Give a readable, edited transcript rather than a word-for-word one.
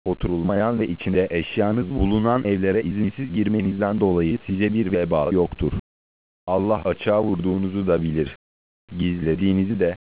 oturulmayan ve içinde eşyanız bulunan evlere izinsiz girmenizden dolayı size bir veba yoktur. Allah açığa vurduğunuzu da bilir, gizlediğinizi de.